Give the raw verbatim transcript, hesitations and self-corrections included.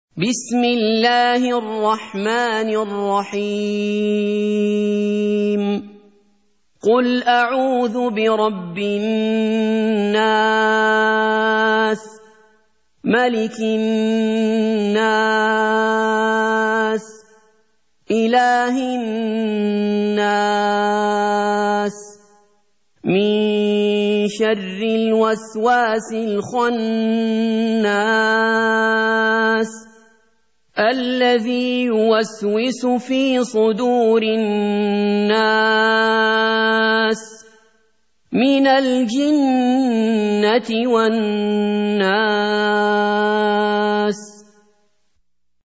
بسم الله الرحمن الرحيم قل أعوذ برب الناس ملك الناس إله الناس من شر الوسواس الخناس الذي يوسوس في صدور الناس من الجنة والناس